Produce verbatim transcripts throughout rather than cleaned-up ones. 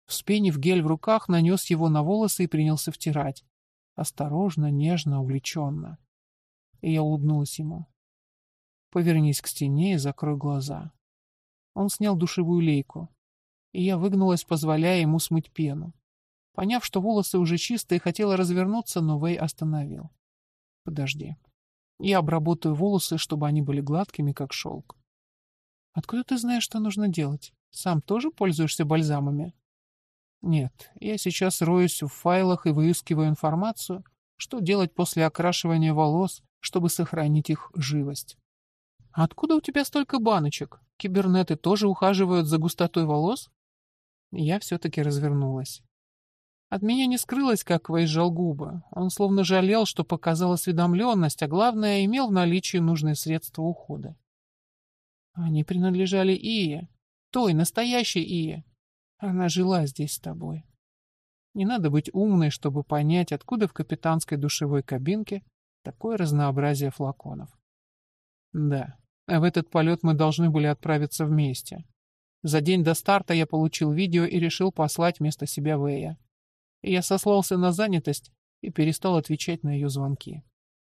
Вспенив гель в руках, нанес его на волосы и принялся втирать. Осторожно, нежно, увлеченно. И я улыбнулась ему. «Повернись к стене и закрой глаза». Он снял душевую лейку, и я выгнулась, позволяя ему смыть пену. Поняв, что волосы уже чистые, хотела развернуться, но Вэй остановил. «Подожди. Я обработаю волосы, чтобы они были гладкими, как шелк». «Откуда ты знаешь, что нужно делать? Сам тоже пользуешься бальзамами?» «Нет, я сейчас роюсь в файлах и выискиваю информацию, что делать после окрашивания волос, чтобы сохранить их живость». «А откуда у тебя столько баночек? Кибернеты тоже ухаживают за густотой волос?» Я все-таки развернулась. От меня не скрылось, как Вэй сжал губы. Он словно жалел, что показал осведомленность, а главное, имел в наличии нужные средства ухода. Они принадлежали Ие, той, настоящей Ие. Она жила здесь с тобой. Не надо быть умной, чтобы понять, откуда в капитанской душевой кабинке такое разнообразие флаконов. Да, а в этот полет мы должны были отправиться вместе. За день до старта я получил видео и решил послать вместо себя Вэя. И я сослался на занятость и перестал отвечать на ее звонки.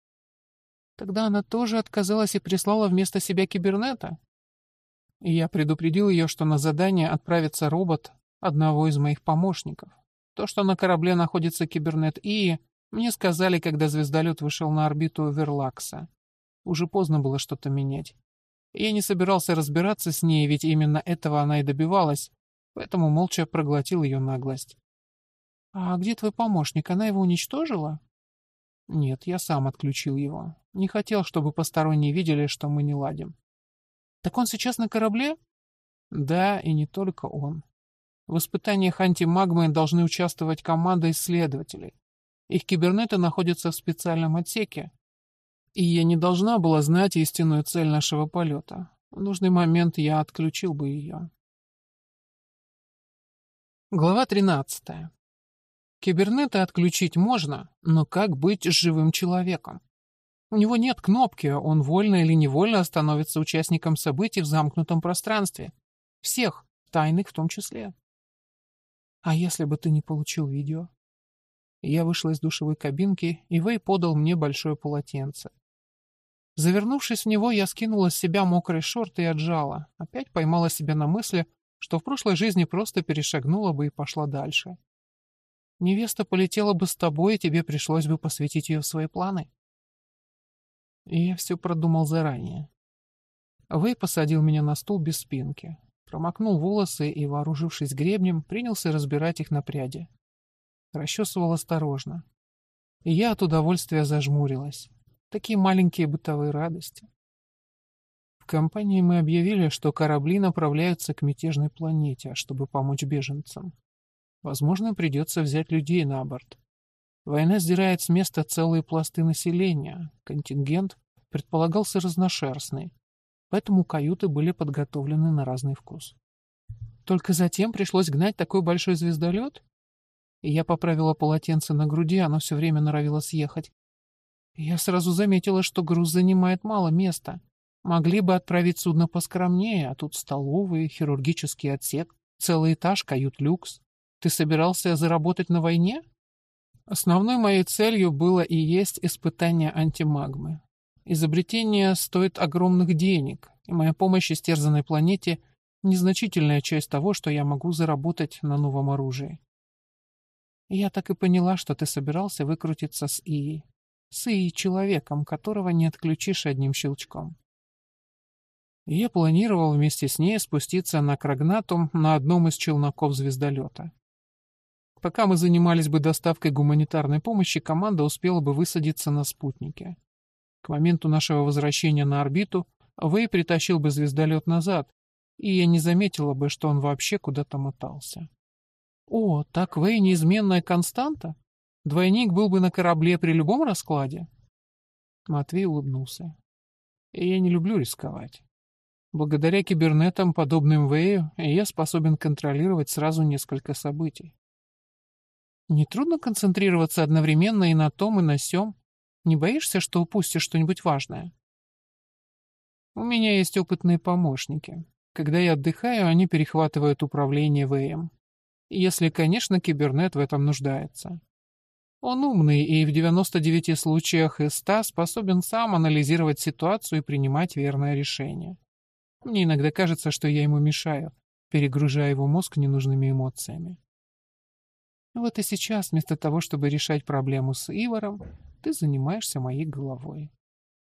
Тогда она тоже отказалась и прислала вместо себя кибернета. И я предупредил ее, что на задание отправится робот одного из моих помощников. То, что на корабле находится кибернет Ии, мне сказали, когда звездолет вышел на орбиту Верлакса. Уже поздно было что-то менять. Я не собирался разбираться с ней, ведь именно этого она и добивалась, поэтому молча проглотил ее наглость. «А где твой помощник? Она его уничтожила?» «Нет, я сам отключил его. Не хотел, чтобы посторонние видели, что мы не ладим». «Так он сейчас на корабле?» «Да, и не только он. В испытаниях антимагмы должны участвовать команда исследователей. Их кибернеты находятся в специальном отсеке. И я не должна была знать истинную цель нашего полета. В нужный момент я отключил бы ее». Глава тринадцатая. Кибернета отключить можно, но как быть с живым человеком? У него нет кнопки, он вольно или невольно становится участником событий в замкнутом пространстве. Всех, тайных в том числе. А если бы ты не получил видео? Я вышла из душевой кабинки, и Вэй подал мне большое полотенце. Завернувшись в него, я скинула с себя мокрые шорты и отжала. Опять поймала себя на мысли, что в прошлой жизни просто перешагнула бы и пошла дальше. Невеста полетела бы с тобой, и тебе пришлось бы посвятить ее в свои планы. И я все продумал заранее. Вэй посадил меня на стул без спинки, промокнул волосы и, вооружившись гребнем, принялся разбирать их на пряди. Расчесывал осторожно. И я от удовольствия зажмурилась. Такие маленькие бытовые радости. В компании мы объявили, что корабли направляются к мятежной планете, чтобы помочь беженцам. Возможно, придется взять людей на борт. Война сдирает с места целые пласты населения. Контингент предполагался разношерстный, поэтому каюты были подготовлены на разный вкус. Только затем пришлось гнать такой большой звездолет? И я поправила полотенце на груди, оно все время норовило съехать. Я сразу заметила, что груз занимает мало места. Могли бы отправить судно поскромнее, а тут столовый, хирургический отсек, целый этаж, кают-люкс. Ты собирался заработать на войне? Основной моей целью было и есть испытание антимагмы. Изобретение стоит огромных денег, и моя помощь истерзанной планете — незначительная часть того, что я могу заработать на новом оружии. И я так и поняла, что ты собирался выкрутиться с Ией. С Ией человеком, которого не отключишь одним щелчком. И я планировал вместе с ней спуститься на Крагнатум на одном из челноков звездолета. Пока мы занимались бы доставкой гуманитарной помощи, команда успела бы высадиться на спутнике. К моменту нашего возвращения на орбиту Вэй притащил бы звездолет назад, и я не заметила бы, что он вообще куда-то мотался. О, так Вэй неизменная константа? Двойник был бы на корабле при любом раскладе? Матвей улыбнулся. И я не люблю рисковать. Благодаря кибернетам, подобным Вэю, я способен контролировать сразу несколько событий. Нетрудно концентрироваться одновременно и на том, и на сём? Не боишься, что упустишь что-нибудь важное? У меня есть опытные помощники. Когда я отдыхаю, они перехватывают управление Вэем. Если, конечно, кибернет в этом нуждается. Он умный и в девяноста девяти случаях из ста способен сам анализировать ситуацию и принимать верное решение. Мне иногда кажется, что я ему мешаю, перегружая его мозг ненужными эмоциями. Вот и сейчас, вместо того, чтобы решать проблему с Ивором, ты занимаешься моей головой.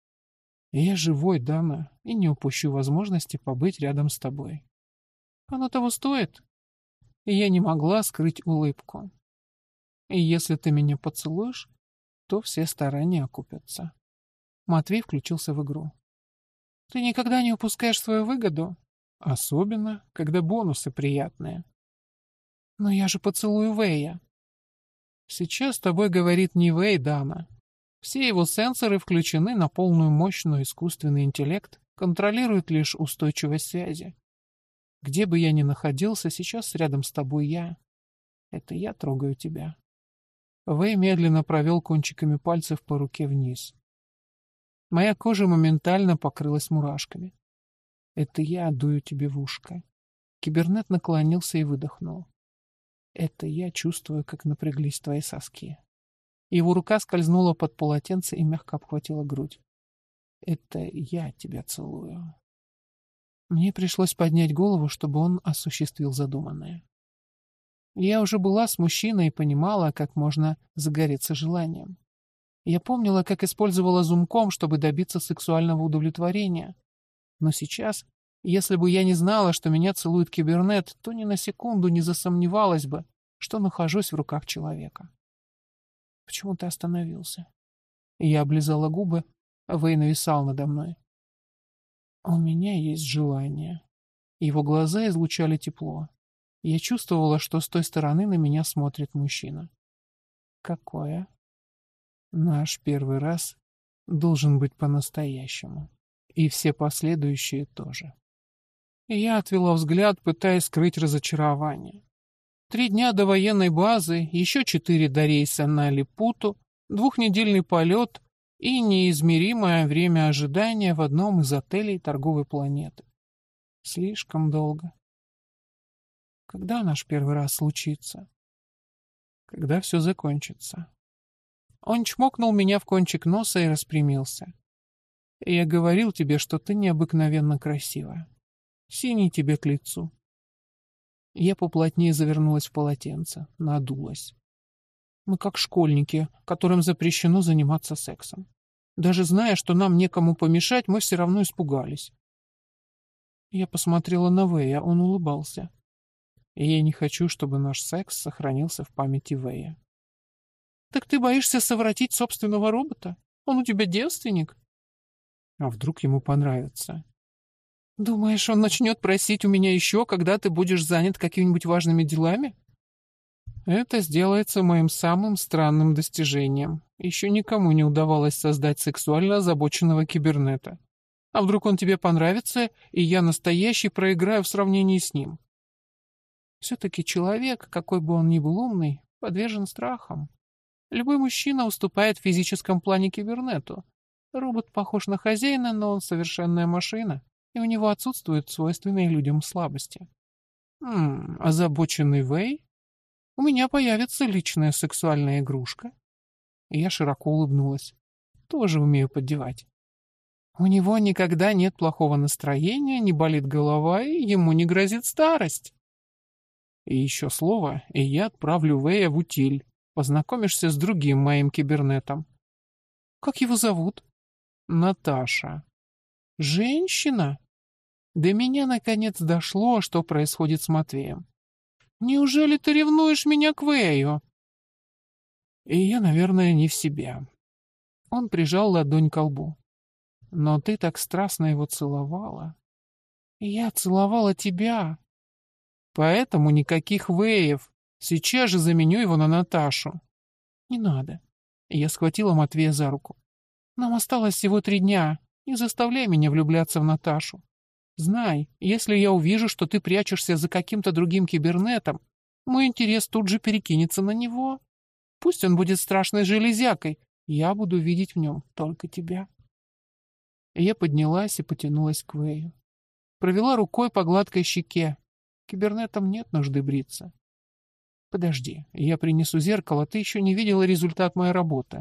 Я живой, Дана, и не упущу возможности побыть рядом с тобой. Оно того стоит. И я не могла скрыть улыбку. И если ты меня поцелуешь, то все старания окупятся. Матвей включился в игру. Ты никогда не упускаешь свою выгоду? Особенно, когда бонусы приятные. Но я же поцелую Вэя. Сейчас с тобой говорит не Вэй, Дана. Все его сенсоры включены на полную мощь, но искусственный интеллект контролирует лишь устойчивость связи. Где бы я ни находился, сейчас рядом с тобой я. Это я трогаю тебя. Вэй медленно провел кончиками пальцев по руке вниз. Моя кожа моментально покрылась мурашками. Это я дую тебе в ушко. Кибернет наклонился и выдохнул. Это я чувствую, как напряглись твои соски. Его рука скользнула под полотенце и мягко обхватила грудь. Это я тебя целую. Мне пришлось поднять голову, чтобы он осуществил задуманное. Я уже была с мужчиной и понимала, как можно загореться желанием. Я помнила, как использовала зумком, чтобы добиться сексуального удовлетворения. Но сейчас, если бы я не знала, что меня целует кибернет, то ни на секунду не засомневалась бы, что нахожусь в руках человека. Почему ты остановился? Я облизала губы, а Вэй нависал надо мной. У меня есть желание. Его глаза излучали тепло. Я чувствовала, что с той стороны на меня смотрит мужчина. Какое? Наш первый раз должен быть по-настоящему. И все последующие тоже. Я отвела взгляд, пытаясь скрыть разочарование. Три дня до военной базы, еще четыре до рейса на Липуту, двухнедельный полет и неизмеримое время ожидания в одном из отелей торговой планеты. Слишком долго. Когда наш первый раз случится? Когда все закончится. Он чмокнул меня в кончик носа и распрямился. Я говорил тебе, что ты необыкновенно красивая. Синий тебе к лицу. Я поплотнее завернулась в полотенце, надулась. Мы как школьники, которым запрещено заниматься сексом. Даже зная, что нам некому помешать, мы все равно испугались. Я посмотрела на Вэя, он улыбался. И я не хочу, чтобы наш секс сохранился в памяти Вэя. Так ты боишься совратить собственного робота? Он у тебя девственник? А вдруг ему понравится? Думаешь, он начнет просить у меня еще, когда ты будешь занят какими-нибудь важными делами? Это сделается моим самым странным достижением. Еще никому не удавалось создать сексуально озабоченного кибернета. А вдруг он тебе понравится, и я настоящий проиграю в сравнении с ним? Все-таки человек, какой бы он ни был умный, подвержен страхам. Любой мужчина уступает в физическом плане кибернету. Робот похож на хозяина, но он совершенная машина, и у него отсутствуют свойственные людям слабости. Хм, озабоченный Вэй? У меня появится личная сексуальная игрушка. И я широко улыбнулась. Тоже умею поддевать. У него никогда нет плохого настроения, не болит голова, и ему не грозит старость. И еще слово, и я отправлю Вэя в утиль. Познакомишься с другим моим кибернетом. Как его зовут? Наташа. Женщина? До меня наконец дошло, что происходит с Матвеем. Неужели ты ревнуешь меня к Вэю? И я, наверное, не в себе. Он прижал ладонь ко лбу. Но ты так страстно его целовала. И я целовала тебя. Поэтому никаких Вэев. Сейчас же заменю его на Наташу. Не надо. Я схватила Матвея за руку. Нам осталось всего три дня. Не заставляй меня влюбляться в Наташу. Знай, если я увижу, что ты прячешься за каким-то другим кибернетом, мой интерес тут же перекинется на него. Пусть он будет страшной железякой, я буду видеть в нем только тебя. Я поднялась и потянулась к Вэю. Провела рукой по гладкой щеке. Кибернетам нет нужды бриться. Подожди, я принесу зеркало, ты еще не видела результат моей работы.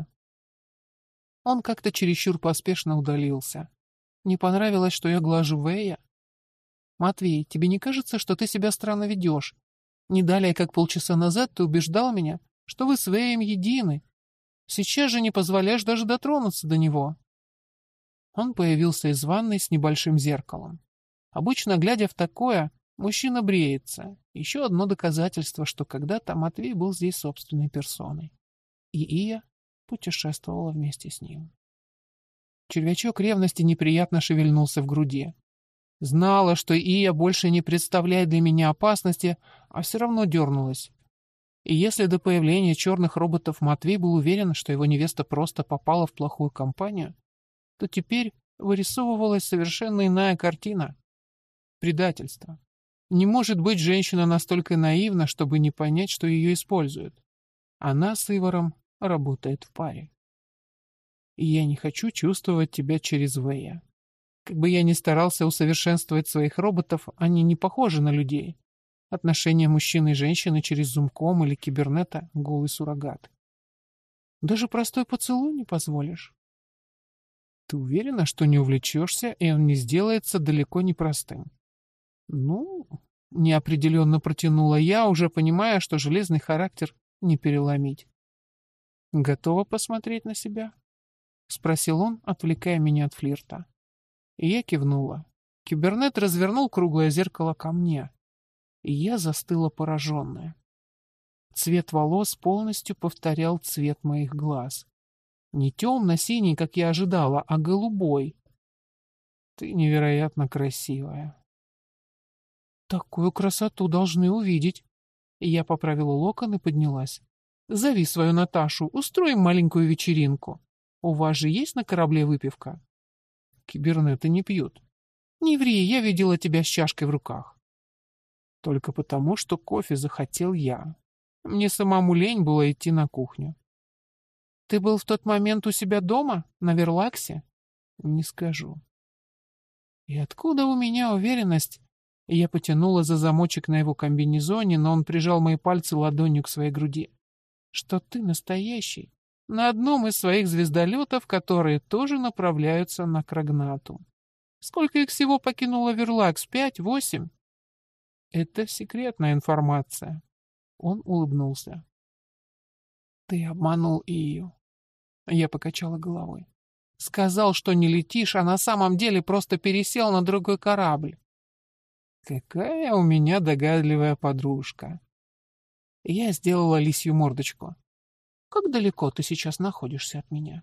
Он как-то чересчур поспешно удалился. Не понравилось, что я глажу Вэя? Матвей, тебе не кажется, что ты себя странно ведешь? Не далее, как полчаса назад ты убеждал меня, что вы с Вэем едины. Сейчас же не позволяешь даже дотронуться до него. Он появился из ванной с небольшим зеркалом. Обычно, глядя в такое, мужчина бреется. Еще одно доказательство, что когда-то Матвей был здесь собственной персоной. И Ия путешествовала вместе с ним. Червячок ревности неприятно шевельнулся в груди. Знала, что Ия больше не представляет для меня опасности, а все равно дернулась. И если до появления черных роботов Матвей был уверен, что его невеста просто попала в плохую компанию, то теперь вырисовывалась совершенно иная картина. Предательство. Не может быть женщина настолько наивна, чтобы не понять, что ее используют. Она с Иваром работает в паре. И я не хочу чувствовать тебя через Вэя. Как бы я ни старался усовершенствовать своих роботов, они не похожи на людей. Отношения мужчины и женщины через зумком или кибернета — голый суррогат. Даже простой поцелуй не позволишь. Ты уверена, что не увлечешься, и он не сделается далеко не простым? Ну, неопределенно протянула я, уже понимая, что железный характер не переломить. Готова посмотреть на себя? Спросил он, отвлекая меня от флирта. И я кивнула. Кибернет развернул круглое зеркало ко мне. И я застыла пораженная. Цвет волос полностью повторял цвет моих глаз. Не темно-синий, как я ожидала, а голубой. Ты невероятно красивая. Такую красоту должны увидеть. И я поправила локон и поднялась. Зови свою Наташу, устроим маленькую вечеринку. У вас же есть на корабле выпивка? Кибернеты не пьют. Не ври, я видела тебя с чашкой в руках. Только потому, что кофе захотел я. Мне самому лень было идти на кухню. Ты был в тот момент у себя дома, на Верлаксе? Не скажу. И откуда у меня уверенность? Я потянула за замочек на его комбинезоне, но он прижал мои пальцы ладонью к своей груди. Что ты настоящий. На одном из своих звездолетов, которые тоже направляются на Крагнату. Сколько их всего покинуло Верлакс? Пять? Восемь? Это секретная информация. Он улыбнулся. Ты обманул Ию. Я покачала головой. Сказал, что не летишь, а на самом деле просто пересел на другой корабль. Какая у меня догадливая подружка. Я сделала лисью мордочку. Как далеко ты сейчас находишься от меня?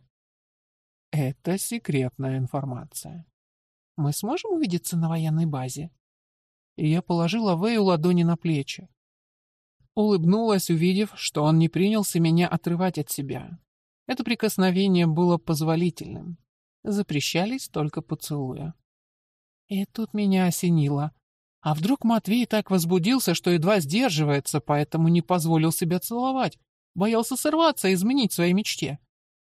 Это секретная информация. Мы сможем увидеться на военной базе? И я положила Вэю ладони на плечи. Улыбнулась, увидев, что он не принялся меня отрывать от себя. Это прикосновение было позволительным. Запрещались только поцелуя. И тут меня осенило. А вдруг Матвей так возбудился, что едва сдерживается, поэтому не позволил себя целовать? Боялся сорваться и изменить своей мечте.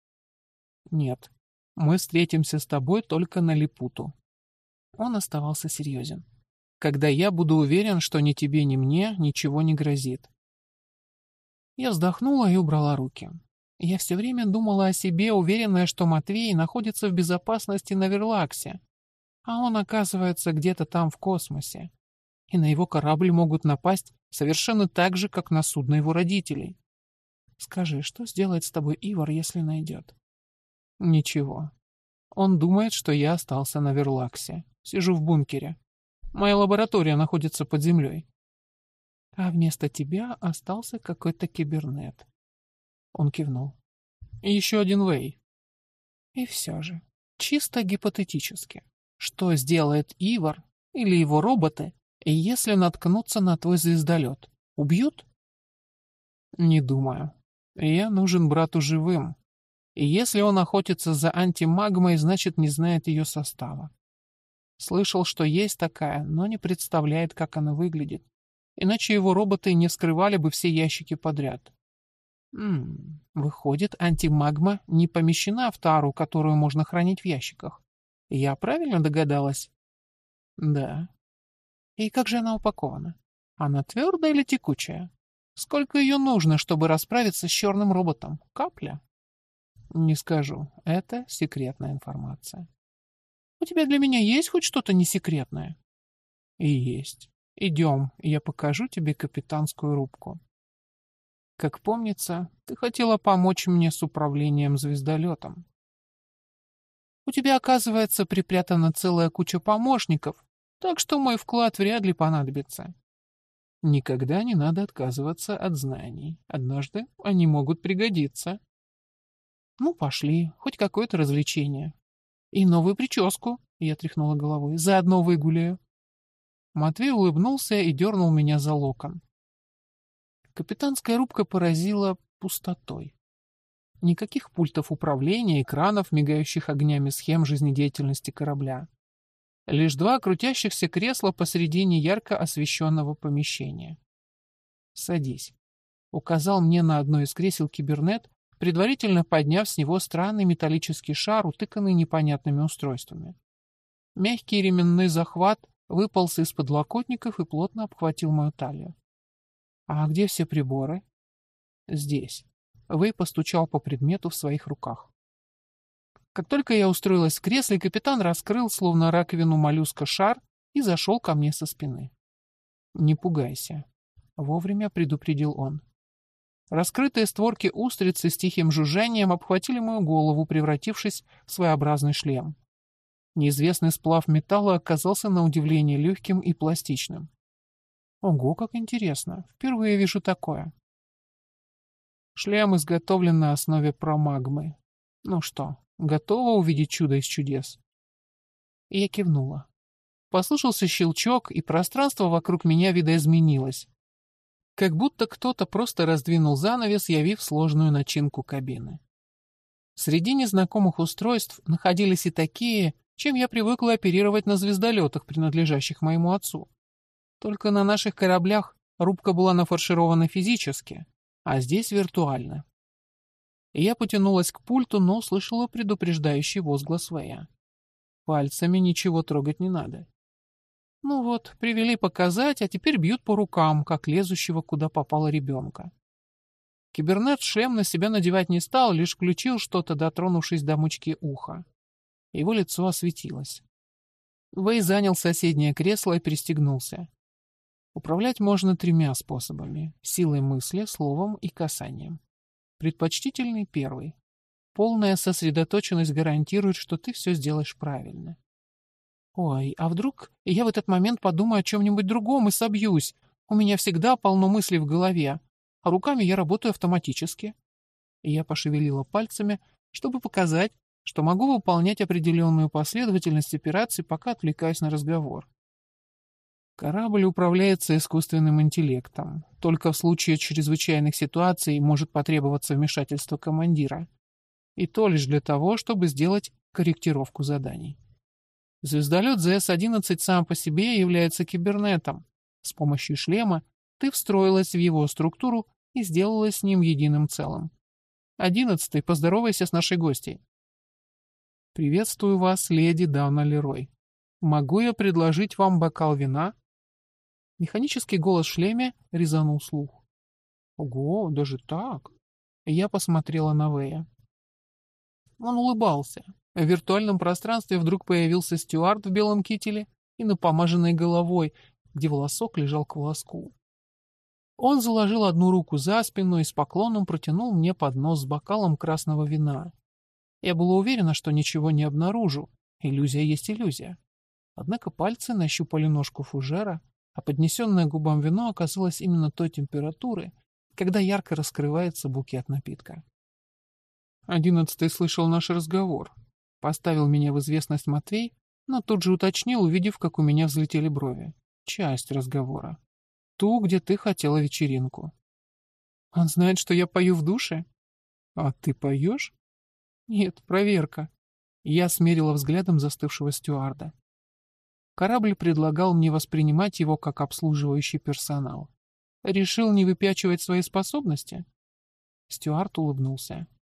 Нет, мы встретимся с тобой только на Липуту. Он оставался серьезен. Когда я буду уверен, что ни тебе, ни мне ничего не грозит. Я вздохнула и убрала руки. Я все время думала о себе, уверенная, что Матвей находится в безопасности на Верлаксе, а он оказывается где-то там в космосе, и на его корабль могут напасть совершенно так же, как на судно его родителей. Скажи, что сделает с тобой Ивар, если найдет? Ничего. Он думает, что я остался на Верлаксе. Сижу в бункере. Моя лаборатория находится под землей. А вместо тебя остался какой-то кибернет. Он кивнул. И еще один Вэй. И все же, чисто гипотетически, что сделает Ивар или его роботы, если наткнуться на твой звездолет? Убьют? Не думаю. Я нужен брату живым. И если он охотится за антимагмой, значит, не знает ее состава. Слышал, что есть такая, но не представляет, как она выглядит. Иначе его роботы не вскрывали бы все ящики подряд. М-м, выходит, антимагма не помещена в тару, которую можно хранить в ящиках. Я правильно догадалась? Да. И как же она упакована? Она твердая или текучая? Сколько ее нужно, чтобы расправиться с черным роботом? Капля? Не скажу. Это секретная информация. У тебя для меня есть хоть что-то несекретное? И есть. Идем, я покажу тебе капитанскую рубку. Как помнится, ты хотела помочь мне с управлением звездолетом. У тебя, оказывается, припрятана целая куча помощников, так что мой вклад вряд ли понадобится. Никогда не надо отказываться от знаний. Однажды они могут пригодиться. Ну, пошли, хоть какое-то развлечение. И новую прическу, я тряхнула головой, заодно выгуляю. Матвей улыбнулся и дернул меня за локон. Капитанская рубка поразила пустотой. Никаких пультов управления, экранов, мигающих огнями схем жизнедеятельности корабля. Лишь два крутящихся кресла посредине ярко освещенного помещения. «Садись», — указал мне на одно из кресел кибернет, предварительно подняв с него странный металлический шар, утыканный непонятными устройствами. Мягкий ременной захват выполз из подлокотников и плотно обхватил мою талию. «А где все приборы?» «Здесь». Вэй постучал по предмету в своих руках. Как только я устроилась в кресле, капитан раскрыл, словно раковину моллюска, шар и зашел ко мне со спины. «Не пугайся», — вовремя предупредил он. Раскрытые створки устрицы с тихим жужжанием обхватили мою голову, превратившись в своеобразный шлем. Неизвестный сплав металла оказался на удивление легким и пластичным. Ого, как интересно. Впервые вижу такое. Шлем изготовлен на основе промагмы. Ну что, готова увидеть чудо из чудес? И я кивнула. Послышался щелчок, и пространство вокруг меня видоизменилось. Как будто кто-то просто раздвинул занавес, явив сложную начинку кабины. Среди незнакомых устройств находились и такие, чем я привыкла оперировать на звездолетах, принадлежащих моему отцу. Только на наших кораблях рубка была нафарширована физически, а здесь виртуально. И я потянулась к пульту, но услышала предупреждающий возглас Вэя. Пальцами ничего трогать не надо. Ну вот, привели показать, а теперь бьют по рукам, как лезущего куда попало ребенка. Кибернет шлем на себя надевать не стал, лишь включил что-то, дотронувшись до мочки уха. Его лицо осветилось. Вэй занял соседнее кресло и пристегнулся. Управлять можно тремя способами — силой мысли, словом и касанием. Предпочтительный первый. Полная сосредоточенность гарантирует, что ты все сделаешь правильно. Ой, а вдруг я в этот момент подумаю о чем-нибудь другом и собьюсь? У меня всегда полно мыслей в голове, а руками я работаю автоматически. И я пошевелила пальцами, чтобы показать, что могу выполнять определенную последовательность операций, пока отвлекаюсь на разговор. Корабль управляется искусственным интеллектом. Только в случае чрезвычайных ситуаций может потребоваться вмешательство командира. И то лишь для того, чтобы сделать корректировку заданий. Звездолет зэ эс одиннадцать сам по себе является кибернетом. С помощью шлема ты встроилась в его структуру и сделала с ним единым целым. Одиннадцатый, поздоровайся с нашей гостьей. Приветствую вас, леди Дана Лерой. Могу я предложить вам бокал вина? Механический голос в шлеме резанул слух. Ого, даже так? Я посмотрела на Вэя. Он улыбался. В виртуальном пространстве вдруг появился стюард в белом кителе и напомаженной головой, где волосок лежал к волоску. Он заложил одну руку за спину и с поклоном протянул мне поднос с бокалом красного вина. Я была уверена, что ничего не обнаружу. Иллюзия есть иллюзия. Однако пальцы нащупали ножку фужера, а поднесенное губам вино оказалось именно той температуры, когда ярко раскрывается букет напитка. Одиннадцатый слышал наш разговор. Поставил меня в известность Матвей, но тут же уточнил, увидев, как у меня взлетели брови. Часть разговора. Ту, где ты хотела вечеринку. Он знает, что я пою в душе? А ты поешь? Нет, проверка. Я смерила взглядом застывшего стюарда. Корабль предлагал мне воспринимать его как обслуживающий персонал. Решил не выпячивать свои способности? Стюард улыбнулся.